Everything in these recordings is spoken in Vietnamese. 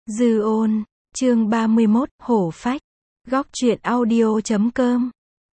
Dư ôn, chương 31, hổ phách. Góc truyện audio.com.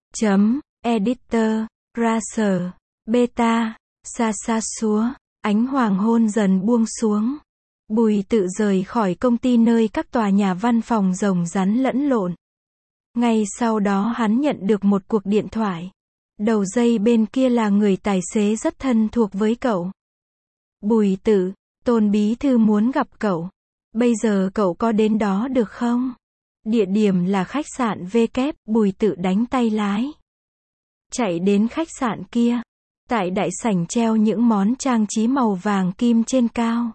Editor, Racer, Beta, xa xúa. Ánh hoàng hôn dần buông xuống. Bùi Tự rời khỏi công ty nơi các tòa nhà văn phòng rồng rắn lẫn lộn. Ngay sau đó hắn nhận được một cuộc điện thoại. Đầu dây bên kia là người tài xế rất thân thuộc với cậu. Bùi Tự, Tôn bí thư muốn gặp cậu. Bây giờ cậu có đến đó được không? Địa điểm là khách sạn V kép, Bùi Tự đánh tay lái. Chạy đến khách sạn kia. Tại đại sảnh treo những món trang trí màu vàng kim trên cao.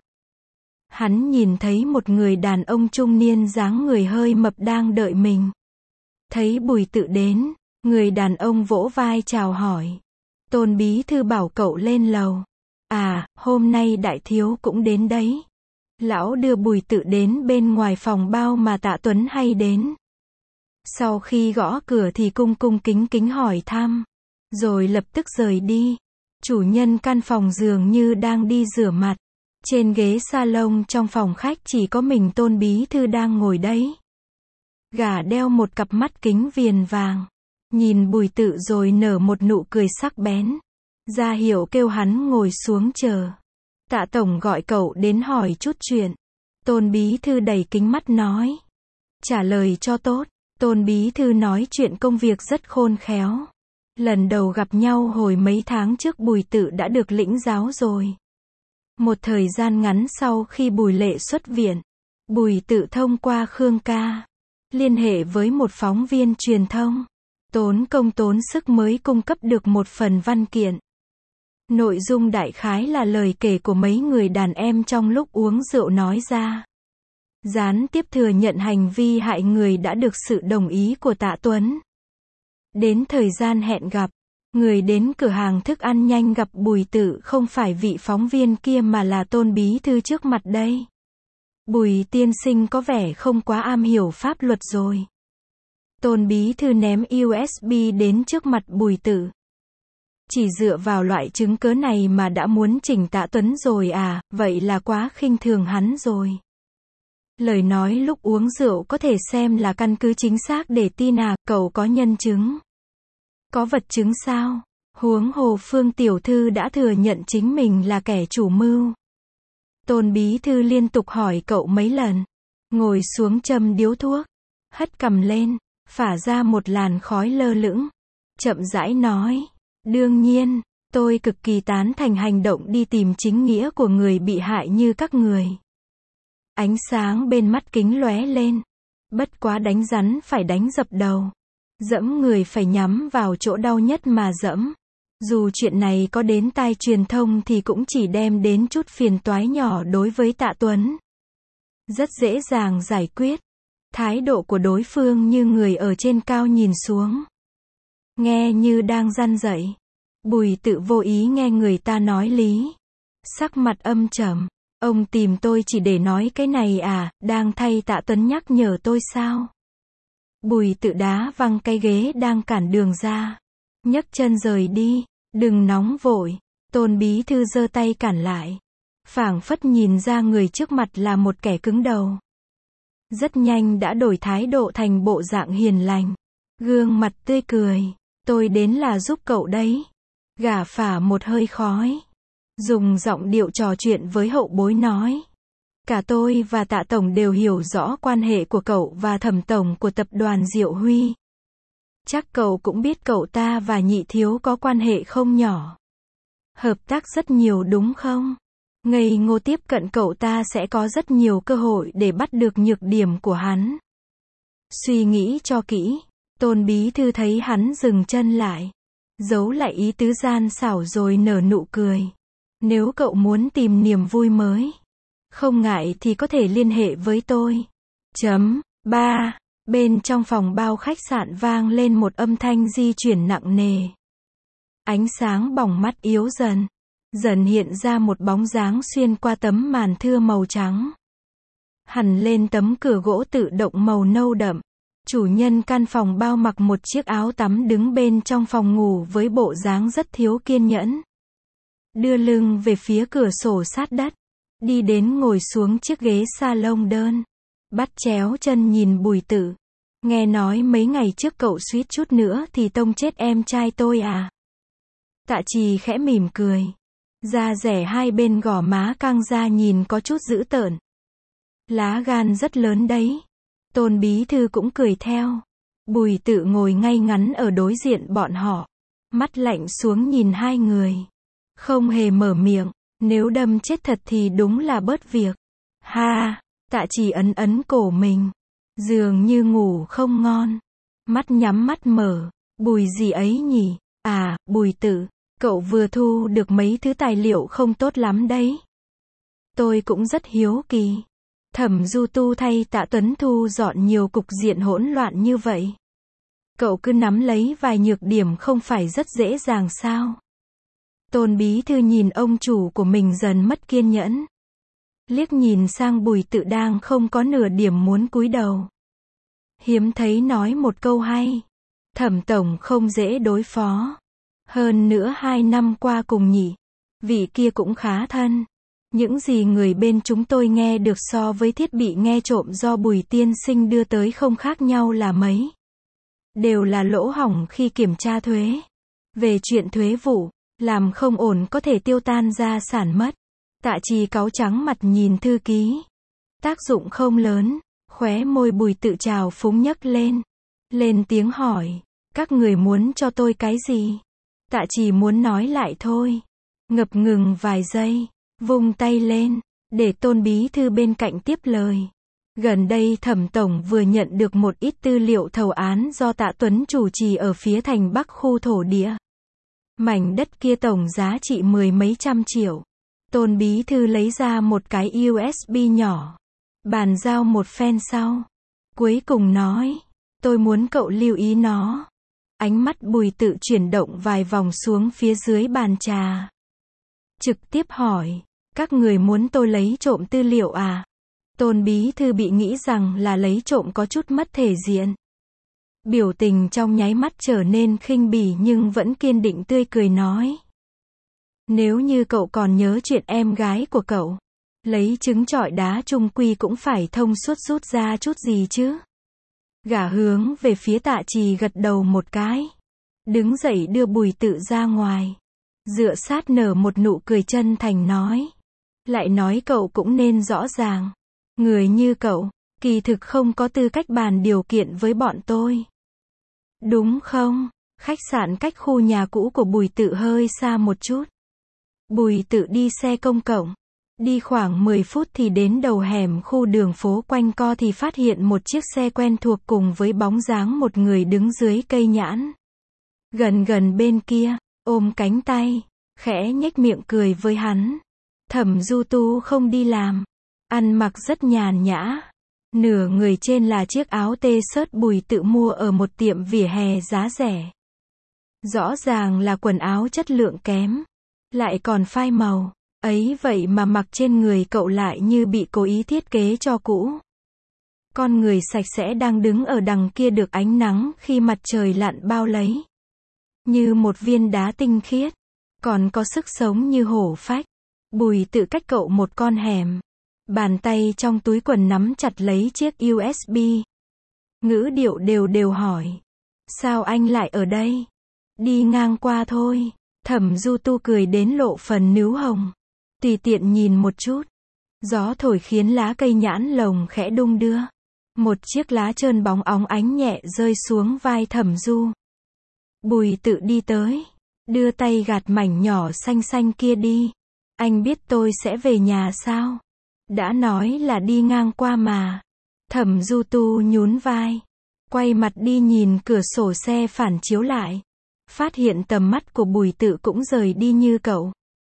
Hắn nhìn thấy một người đàn ông trung niên dáng người hơi mập đang đợi mình. Thấy Bùi Tự đến, người đàn ông vỗ vai chào hỏi. Tôn bí thư bảo cậu lên lầu. À, hôm nay đại thiếu cũng đến đấy. Lão đưa Bùi Tự đến bên ngoài phòng bao mà Tạ Tuấn hay đến. Sau khi gõ cửa thì cung kính kính hỏi thăm. Rồi lập tức rời đi. Chủ nhân căn phòng dường như đang đi rửa mặt. Trên ghế salon trong phòng khách chỉ có mình Tôn bí thư đang ngồi đấy. Gã đeo một cặp mắt kính viền vàng. Nhìn Bùi Tự rồi nở một nụ cười sắc bén. Ra hiệu kêu hắn ngồi xuống chờ. Tạ tổng gọi cậu đến hỏi chút chuyện. Tôn bí thư đẩy kính mắt nói. Trả lời cho tốt. Tôn bí thư nói chuyện công việc rất khôn khéo. Lần đầu gặp nhau hồi mấy tháng trước Bùi Tự đã được lĩnh giáo rồi. Một thời gian ngắn sau khi Bùi Lệ xuất viện, Bùi Tự thông qua Khương ca, liên hệ với một phóng viên truyền thông. Tốn công tốn sức mới cung cấp được một phần văn kiện. Nội dung đại khái là lời kể của mấy người đàn em trong lúc uống rượu nói ra. Gián tiếp thừa nhận hành vi hại người đã được sự đồng ý của Tạ Tuấn. Đến thời gian hẹn gặp, người đến cửa hàng thức ăn nhanh gặp Bùi Tự không phải vị phóng viên kia mà là Tôn bí thư trước mặt đây. Bùi tiên sinh có vẻ không quá am hiểu pháp luật rồi. Tôn bí thư ném USB đến trước mặt Bùi Tự. Chỉ dựa vào loại chứng cớ này mà đã muốn chỉnh Tạ Tuấn rồi à, vậy là quá khinh thường hắn rồi. Lời nói lúc uống rượu có thể xem là căn cứ chính xác để tin à, cậu có nhân chứng. Có vật chứng sao? Huống hồ Phương tiểu thư đã thừa nhận chính mình là kẻ chủ mưu. Tôn bí thư liên tục hỏi cậu mấy lần. Ngồi xuống châm điếu thuốc. Hất cằm lên. Phả ra một làn khói lơ lửng. Chậm rãi nói. Đương nhiên, tôi cực kỳ tán thành hành động đi tìm chính nghĩa của người bị hại như các người. Ánh sáng bên mắt kính lóe lên. Bất quá đánh rắn phải đánh dập đầu. Dẫm người phải nhắm vào chỗ đau nhất mà dẫm. Dù chuyện này có đến tai truyền thông thì cũng chỉ đem đến chút phiền toái nhỏ đối với Tạ Tuấn. Rất dễ dàng giải quyết. Thái độ của đối phương như người ở trên cao nhìn xuống. Nghe như đang răn dạy. Bùi Tự vô ý nghe người ta nói lý. Sắc mặt âm trầm. Ông tìm tôi chỉ để nói cái này à, đang thay Tạ Tuấn nhắc nhở tôi sao? Bùi Tự đá văng cái ghế đang cản đường ra. Nhấc chân rời đi. Đừng nóng vội. Tôn bí thư giơ tay cản lại. Phảng phất nhìn ra người trước mặt là một kẻ cứng đầu. Rất nhanh đã đổi thái độ thành bộ dạng hiền lành. Gương mặt tươi cười. Tôi đến là giúp cậu đấy. Gã phả một hơi khói. Dùng giọng điệu trò chuyện với hậu bối nói. Cả tôi và Tạ tổng đều hiểu rõ quan hệ của cậu và Thẩm tổng của tập đoàn Diệu Huy. Chắc cậu cũng biết cậu ta và Nhị thiếu có quan hệ không nhỏ. Hợp tác rất nhiều đúng không? Ngây ngô tiếp cận cậu ta sẽ có rất nhiều cơ hội để bắt được nhược điểm của hắn. Suy nghĩ cho kỹ. Tôn bí thư thấy hắn dừng chân lại. Giấu lại ý tứ gian xảo rồi nở nụ cười. Nếu cậu muốn tìm niềm vui mới, không ngại thì có thể liên hệ với tôi. 3. Bên trong phòng bao khách sạn vang lên một âm thanh di chuyển nặng nề. Ánh sáng bỏng mắt yếu dần. Dần hiện ra một bóng dáng xuyên qua tấm màn thưa màu trắng. Hằn lên tấm cửa gỗ tự động màu nâu đậm. Chủ nhân căn phòng bao mặc một chiếc áo tắm đứng bên trong phòng ngủ với bộ dáng rất thiếu kiên nhẫn. Đưa lưng về phía cửa sổ sát đất. Đi đến ngồi xuống chiếc ghế salon đơn. Bắt chéo chân nhìn Bùi Tự. Nghe nói mấy ngày trước cậu suýt chút nữa thì tông chết em trai tôi à? Tạ Trì khẽ mỉm cười. Da rẻ hai bên gò má căng ra nhìn có chút dữ tợn. Lá gan rất lớn đấy. Tôn bí thư cũng cười theo. Bùi Tự ngồi ngay ngắn ở đối diện bọn họ. Mắt lạnh xuống nhìn hai người. Không hề mở miệng. Nếu đâm chết thật thì đúng là bớt việc. Ha, Tạ Trì ấn ấn cổ mình. Dường như ngủ không ngon. Mắt nhắm mắt mở. Bùi gì ấy nhỉ? À, Bùi Tự. Cậu vừa thu được mấy thứ tài liệu không tốt lắm đấy. Tôi cũng rất hiếu kỳ. Thẩm Du Tu thay Tạ Tuấn thu dọn nhiều cục diện hỗn loạn như vậy. Cậu cứ nắm lấy vài nhược điểm không phải rất dễ dàng sao? Tôn bí thư nhìn ông chủ của mình dần mất kiên nhẫn. Liếc nhìn sang Bùi Tự đang không có nửa điểm muốn cúi đầu. Hiếm thấy nói một câu hay. Thẩm tổng không dễ đối phó. Hơn nữa 2 năm qua cùng nhỉ. Vị kia cũng khá thân. Những gì người bên chúng tôi nghe được so với thiết bị nghe trộm do Bùi tiên sinh đưa tới không khác nhau là mấy. Đều là lỗ hổng khi kiểm tra thuế. Về chuyện thuế vụ, làm không ổn có thể tiêu tan gia sản mất. Tạ Trì cáu trắng mặt nhìn thư ký. Tác dụng không lớn. Khóe môi Bùi Tự trào phúng nhấc lên. Lên tiếng hỏi. Các người muốn cho tôi cái gì? Tạ Trì muốn nói lại thôi. Ngập ngừng vài giây. Vung tay lên. Để Tôn bí thư bên cạnh tiếp lời. Gần đây Thẩm tổng vừa nhận được một ít tư liệu thầu án do Tạ Tuấn chủ trì ở phía thành Bắc khu thổ địa. Mảnh đất kia tổng giá trị 10 mấy trăm triệu. Tôn bí thư lấy ra một cái USB nhỏ. Bàn giao một phen sau. Cuối cùng nói. Tôi muốn cậu lưu ý nó. Ánh mắt Bùi Tự chuyển động vài vòng xuống phía dưới bàn trà. Trực tiếp hỏi. Các người muốn tôi lấy trộm tư liệu à? Tôn bí thư bị nghĩ rằng là lấy trộm có chút mất thể diện. Biểu tình trong nháy mắt trở nên khinh bỉ nhưng vẫn kiên định tươi cười nói. Nếu như cậu còn nhớ chuyện em gái của cậu. Lấy trứng trọi đá chung quy cũng phải thông suốt rút ra chút gì chứ. Gã hướng về phía Tạ Trì gật đầu một cái. Đứng dậy đưa Bùi Tự ra ngoài. Dựa sát nở một nụ cười chân thành nói. Lại nói cậu cũng nên rõ ràng. Người như cậu, kỳ thực không có tư cách bàn điều kiện với bọn tôi. Đúng không? Khách sạn cách khu nhà cũ của Bùi Tự hơi xa một chút. Bùi Tự đi xe công cộng. Đi khoảng 10 phút thì đến đầu hẻm khu đường phố quanh co thì phát hiện một chiếc xe quen thuộc cùng với bóng dáng một người đứng dưới cây nhãn. Gần bên kia, ôm cánh tay, khẽ nhếch miệng cười với hắn. Thẩm Du Tu không đi làm. Ăn mặc rất nhàn nhã. Nửa người trên là chiếc áo t-shirt Bùi Tự mua ở một tiệm vỉa hè giá rẻ. Rõ ràng là quần áo chất lượng kém. Lại còn phai màu. Ấy vậy mà mặc trên người cậu lại như bị cố ý thiết kế cho cũ. Con người sạch sẽ đang đứng ở đằng kia được ánh nắng khi mặt trời lặn bao lấy. Như một viên đá tinh khiết. Còn có sức sống như hổ phách. Bùi Tự cách cậu một con hẻm. Bàn tay trong túi quần nắm chặt lấy chiếc USB. Ngữ điệu đều hỏi. Sao anh lại ở đây? Đi ngang qua thôi. Thẩm Du Tu cười đến lộ phần nướu hồng. Tùy tiện nhìn một chút. Gió thổi khiến lá cây nhãn lồng khẽ đung đưa. Một chiếc lá trơn bóng óng ánh nhẹ rơi xuống vai Thẩm Du. Bùi Tự đi tới. Đưa tay gạt mảnh nhỏ xanh xanh kia đi. Anh biết tôi sẽ về nhà sao? Đã nói là đi ngang qua mà. Thẩm Du Tu nhún vai. Quay mặt đi nhìn cửa sổ xe phản chiếu lại. Phát hiện tầm mắt của Bùi Tự cũng rời đi như cậu.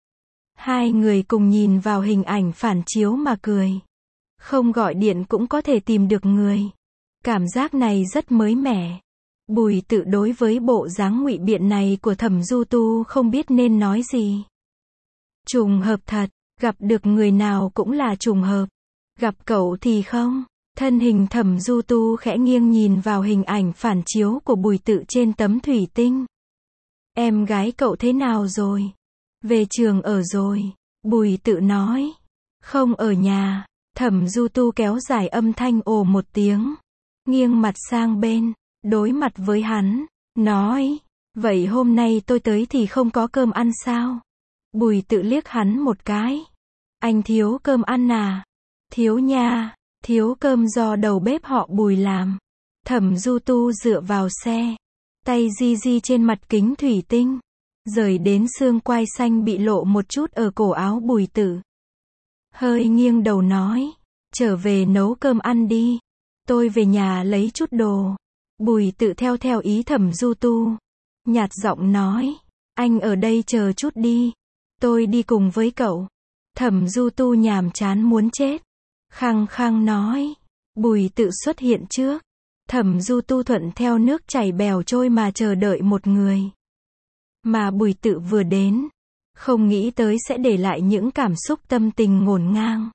Hai người cùng nhìn vào hình ảnh phản chiếu mà cười. Không gọi điện cũng có thể tìm được người. Cảm giác này rất mới mẻ. Bùi Tự đối với bộ dáng ngụy biện này của Thẩm Du Tu không biết nên nói gì. Trùng hợp thật, gặp được người nào cũng là trùng hợp. Gặp cậu thì không. Thân hình Thẩm Du Tu khẽ nghiêng nhìn vào hình ảnh phản chiếu của Bùi Tự trên tấm thủy tinh. Em gái cậu thế nào rồi? Về trường ở rồi. Bùi Tự nói. Không ở nhà. Thẩm Du Tu kéo dài âm thanh ồ một tiếng, nghiêng mặt sang bên, đối mặt với hắn, nói, vậy hôm nay tôi tới thì không có cơm ăn sao? Bùi Tự liếc hắn một cái. Anh thiếu cơm ăn à? Thiếu nha, thiếu cơm do đầu bếp họ Bùi làm. Thẩm Du Tu dựa vào xe, tay di di trên mặt kính thủy tinh, rời đến xương quai xanh bị lộ một chút ở cổ áo Bùi Tự. Hơi nghiêng đầu nói, trở về nấu cơm ăn đi. Tôi về nhà lấy chút đồ. Bùi Tự theo ý Thẩm Du Tu. Nhạt giọng nói, anh ở đây chờ chút đi. Tôi đi cùng với cậu. Thẩm Du Tu nhàm chán muốn chết. Khăng khăng nói. Bùi Tự xuất hiện trước. Thẩm Du Tu thuận theo nước chảy bèo trôi mà chờ đợi một người. Mà Bùi Tự vừa đến, không nghĩ tới sẽ để lại những cảm xúc tâm tình ngổn ngang.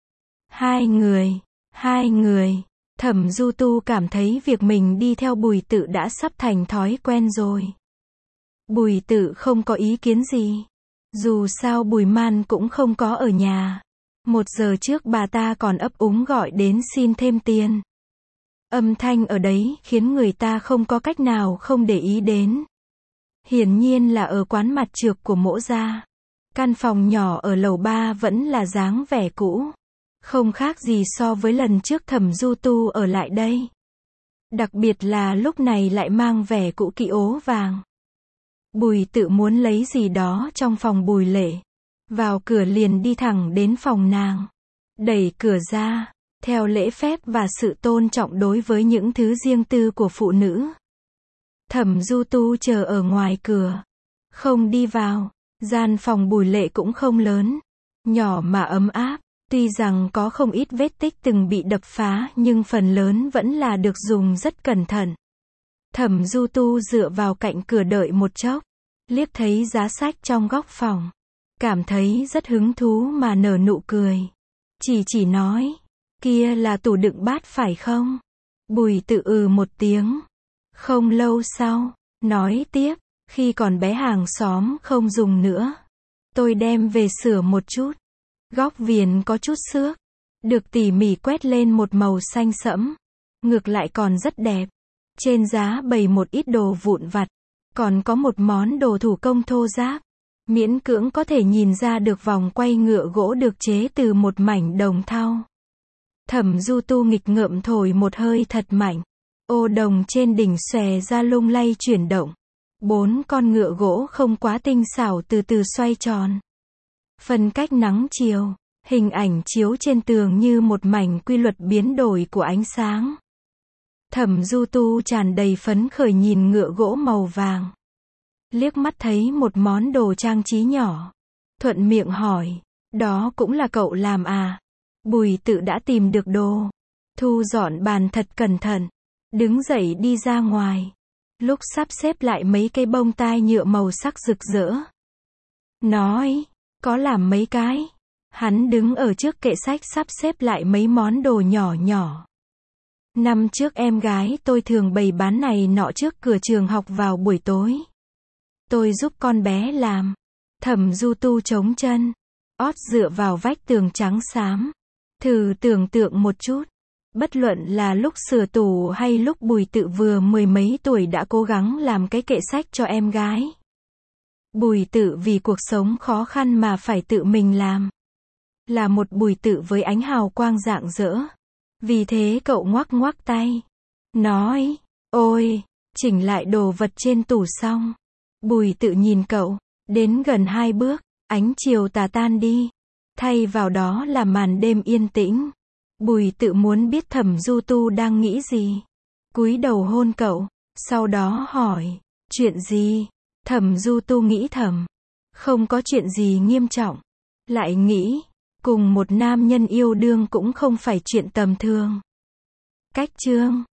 Hai người. Thẩm Du Tu cảm thấy việc mình đi theo Bùi Tự đã sắp thành thói quen rồi. Bùi Tự không có ý kiến gì. Dù sao Bùi Man cũng không có ở nhà. 1 giờ trước bà ta còn ấp úng gọi đến xin thêm tiền. Âm thanh ở đấy khiến người ta không có cách nào không để ý đến. Hiển nhiên là ở quán mặt trược của Mỗ gia. Căn phòng nhỏ ở lầu 3 vẫn là dáng vẻ cũ. Không khác gì so với lần trước Thẩm Du Tu ở lại đây. Đặc biệt là lúc này lại mang vẻ cũ kỹ ố vàng. Bùi Tự muốn lấy gì đó trong phòng Bùi Lệ. Vào cửa liền đi thẳng đến phòng nàng. Đẩy cửa ra, theo lễ phép và sự tôn trọng đối với những thứ riêng tư của phụ nữ. Thẩm Du Tu chờ ở ngoài cửa. Không đi vào. Gian phòng Bùi Lệ cũng không lớn. Nhỏ mà ấm áp. Tuy rằng có không ít vết tích từng bị đập phá nhưng phần lớn vẫn là được dùng rất cẩn thận. Thẩm Du Tu dựa vào cạnh cửa đợi một chốc. Liếc thấy giá sách trong góc phòng. Cảm thấy rất hứng thú mà nở nụ cười. Chỉ nói. Kia là tủ đựng bát phải không? Bùi Tự một tiếng. Không lâu sau. Nói tiếp. Khi còn bé hàng xóm không dùng nữa. Tôi đem về sửa một chút. Góc viền có chút xước. Được tỉ mỉ quét lên một màu xanh sẫm. Ngược lại còn rất đẹp. Trên giá bày một ít đồ vụn vặt. Còn có một món đồ thủ công thô ráp. Miễn cưỡng có thể nhìn ra được vòng quay ngựa gỗ được chế từ một mảnh đồng thau. Thẩm Du Tu nghịch ngợm thổi một hơi thật mạnh. Ô đồng trên đỉnh xòe ra lung lay chuyển động. 4 con ngựa gỗ không quá tinh xảo từ từ xoay tròn. Phân cách nắng chiều, hình ảnh chiếu trên tường như một mảnh quy luật biến đổi của ánh sáng. Thẩm Du Tu tràn đầy phấn khởi nhìn ngựa gỗ màu vàng. Liếc mắt thấy một món đồ trang trí nhỏ. Thuận miệng hỏi, đó cũng là cậu làm à? Bùi Tự đã tìm được đồ. Thu dọn bàn thật cẩn thận. Đứng dậy đi ra ngoài. Lúc sắp xếp lại mấy cây bông tai nhựa màu sắc rực rỡ. Nói, có làm mấy cái. Hắn đứng ở trước kệ sách sắp xếp lại mấy món đồ nhỏ nhỏ. Năm trước em gái tôi thường bày bán này nọ trước cửa trường học vào buổi tối. Tôi giúp con bé làm. Thẩm Du Tu chống chân. Ót dựa vào vách tường trắng xám. Thử tưởng tượng một chút. Bất luận là lúc sửa tủ hay lúc Bùi Tự vừa 10 mấy tuổi đã cố gắng làm cái kệ sách cho em gái. Bùi Tự vì cuộc sống khó khăn mà phải tự mình làm. Là một Bùi Tự với ánh hào quang rạng rỡ. Vì thế cậu ngoắc ngoắc tay. Nói, ôi, chỉnh lại đồ vật trên tủ xong. Bùi Tự nhìn cậu, đến gần 2 bước, ánh chiều tà tan đi. Thay vào đó là màn đêm yên tĩnh. Bùi Tự muốn biết Thẩm Du Tu đang nghĩ gì. Cúi đầu hôn cậu, sau đó hỏi, chuyện gì? Thẩm Du Tu nghĩ thầm, không có chuyện gì nghiêm trọng. Lại nghĩ, cùng một nam nhân yêu đương cũng không phải chuyện tầm thường. Cách chương